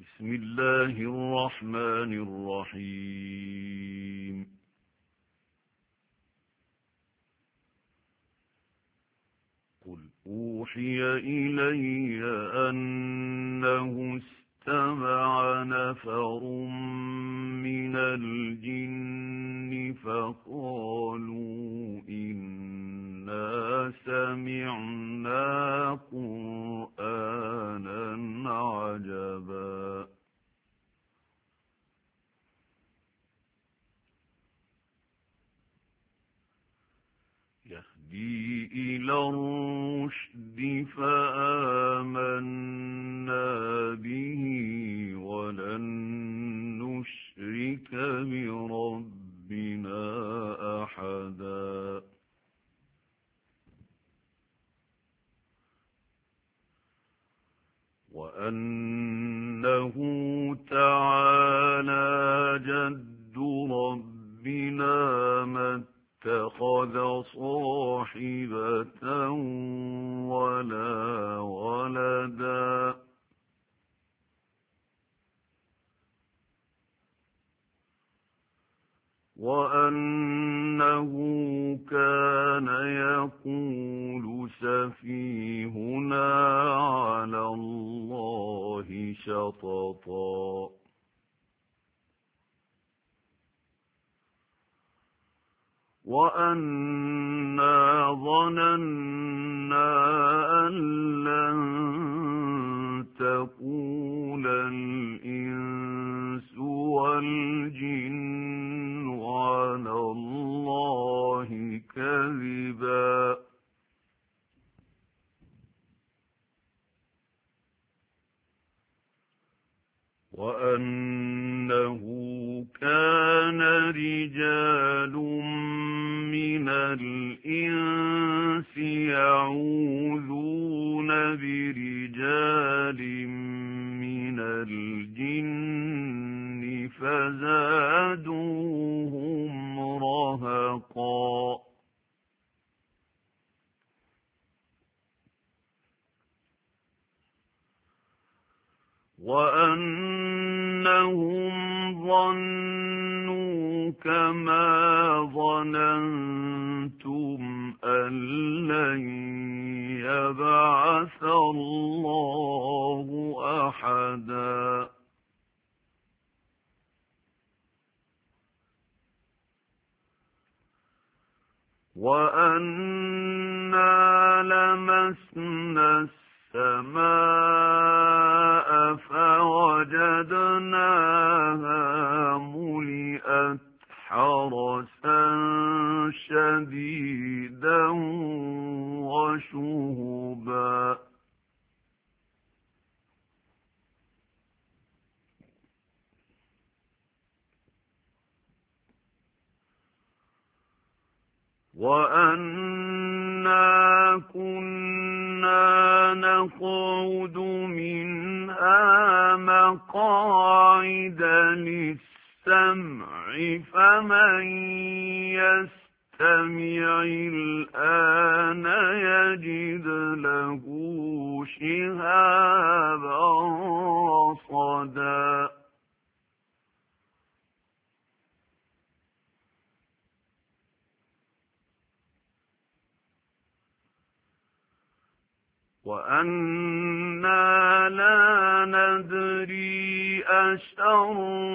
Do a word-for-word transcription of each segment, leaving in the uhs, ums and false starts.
بسم الله الرحمن الرحيم قل أوحي إلي أنه استمع نفر من الجن فقالوا إنا سمعنا قرآنا عجبا يهدي إلى الرشد فآمنا به ولن نشرك بربنا أحدا وأنه تعالى جد ربنا ما اتخذ صاحبة ولا ولدا وأنه كان يقول سفيهنا على الله شططا وأنا ظننا أن لن تقول الإنس والجن على الله كذبا وأنه كان رجال من الإنس يعوذون برجال من الجن فزادوهم رهقا وأنهم ظنوا كما ظننتم أن لن يبعث الله أحدا وأنا لمسنا السماء فوجدناها ملئت حرسا شديدا وشهبا وأنا كنا نقعد منها مقاعد للسمع فمن يستمع الآن يجد له شهابا رصدا وأنا لا ندري أشر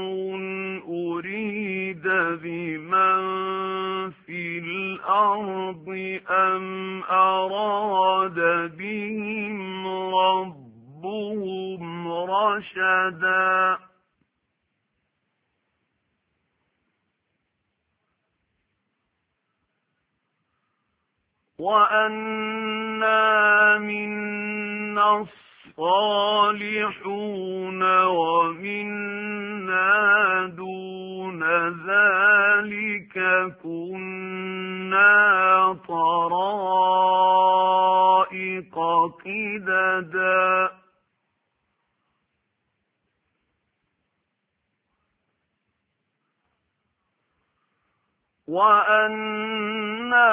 أريد بمن في الأرض أم أراد بهم ربهم رشدا وأنا منا الصالحون ومنا دون ذلك كنا طرائق قددا وأنا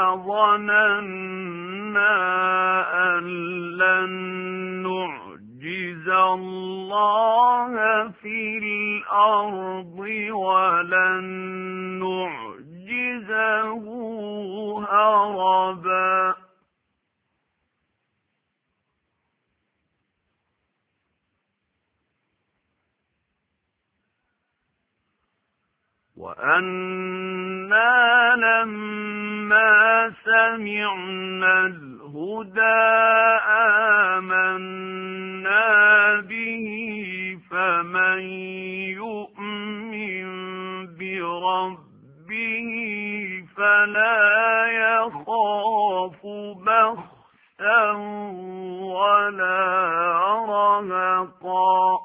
ظننا أن لن نعجز الله في الأرض ولن نعجزه هربا وأنا لما سمعنا الهدى آمنا به فمن يؤمن بربه فلا يخاف بخسا ولا رهقا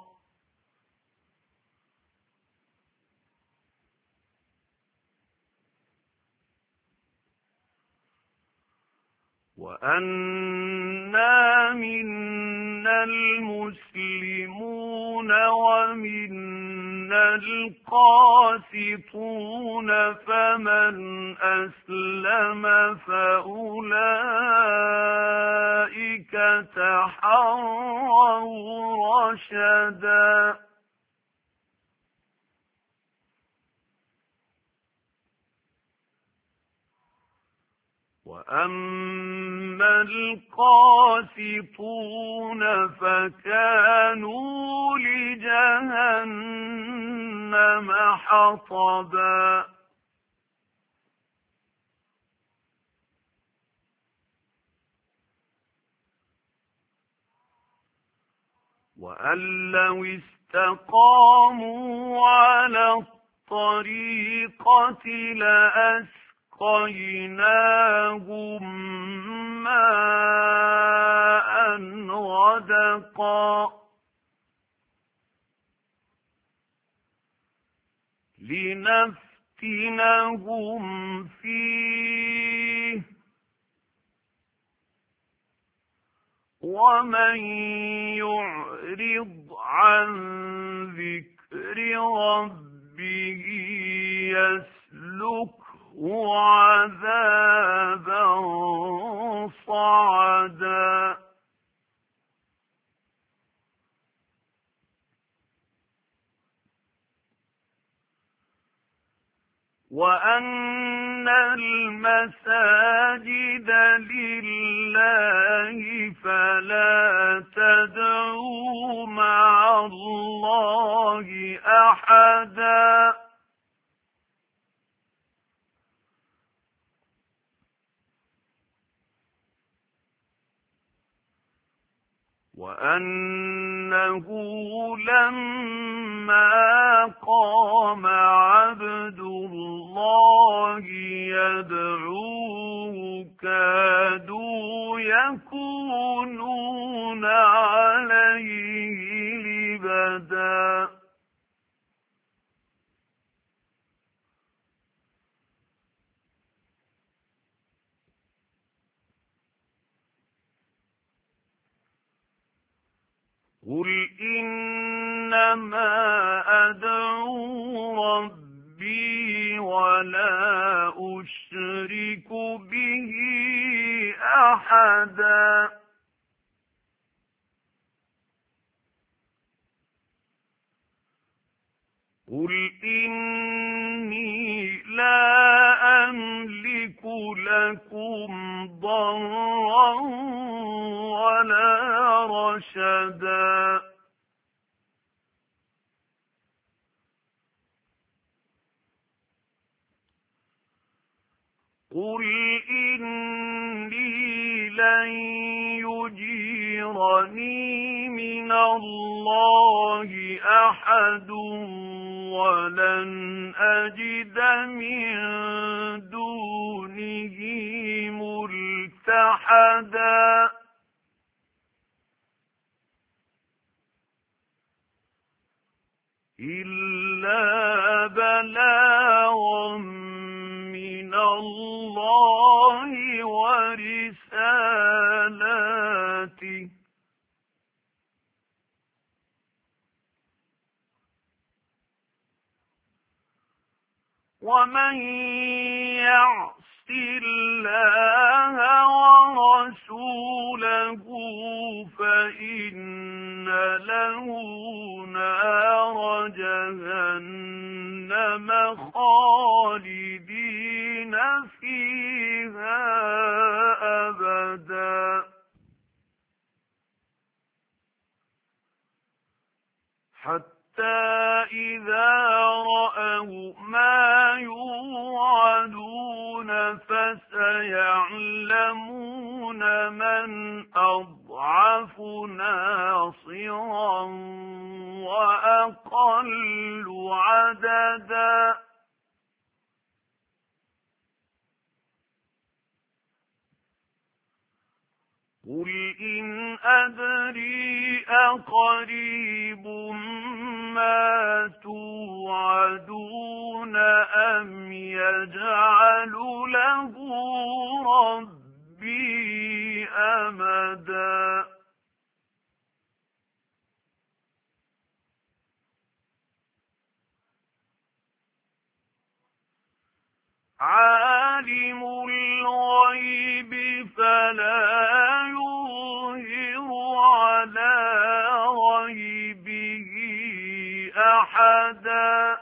وأنا منا المسلمون ومنا القاسطون فمن أسلم فأولئك تحروا رشدا وأما القاسطون فكانوا لجهنم حطبا وأن لو استقاموا على الطريقة لأسلموا أسقيناهم ماء غدقا لنفتنهم فيه ومن يعرض عن ذكر ربه يسلك وعذابا صعدا وأن المساجد لله فلا تدعوا مع الله أحدا وأنه لما قام عبد الله يدعوه كادوا يكونون عليه لبدا قل إنما أدعو ربي ولا أشرك به أحدا قل إني لا أملك لكم ضرا ولا رشدا قل إني لن يجيرني من الله أحد ولن أجد من دونه ملتحدا إلا بلاغا من الله ورسالاته ومن يعص الله ورسوله فإن له نار جهنم خالدين فيها أبدا حتى إذا رأوا ما يوعدون فسيعلمون من أضعف ناصرا وأقل عددا قل إن أدري أقريب ما توعدون أم يجعل له ربي أمدا عالم الغيب فلا يظهر على غيبه أحدا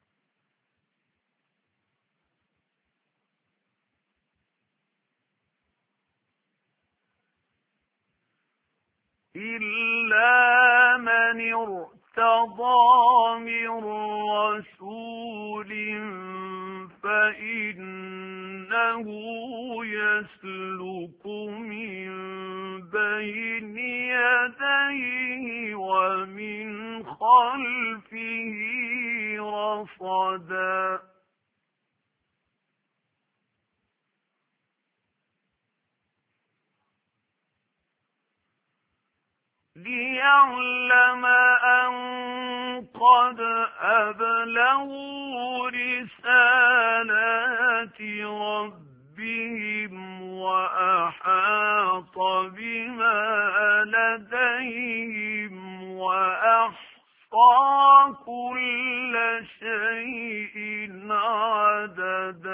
إلا من ارتضى من رسول فإنه يسلك من بين يديه ومن خلفه رصدا ليعلم أن قد أبلغوا رسالات ربهم وأحاط بما لديهم وأحصى كل شيء عددا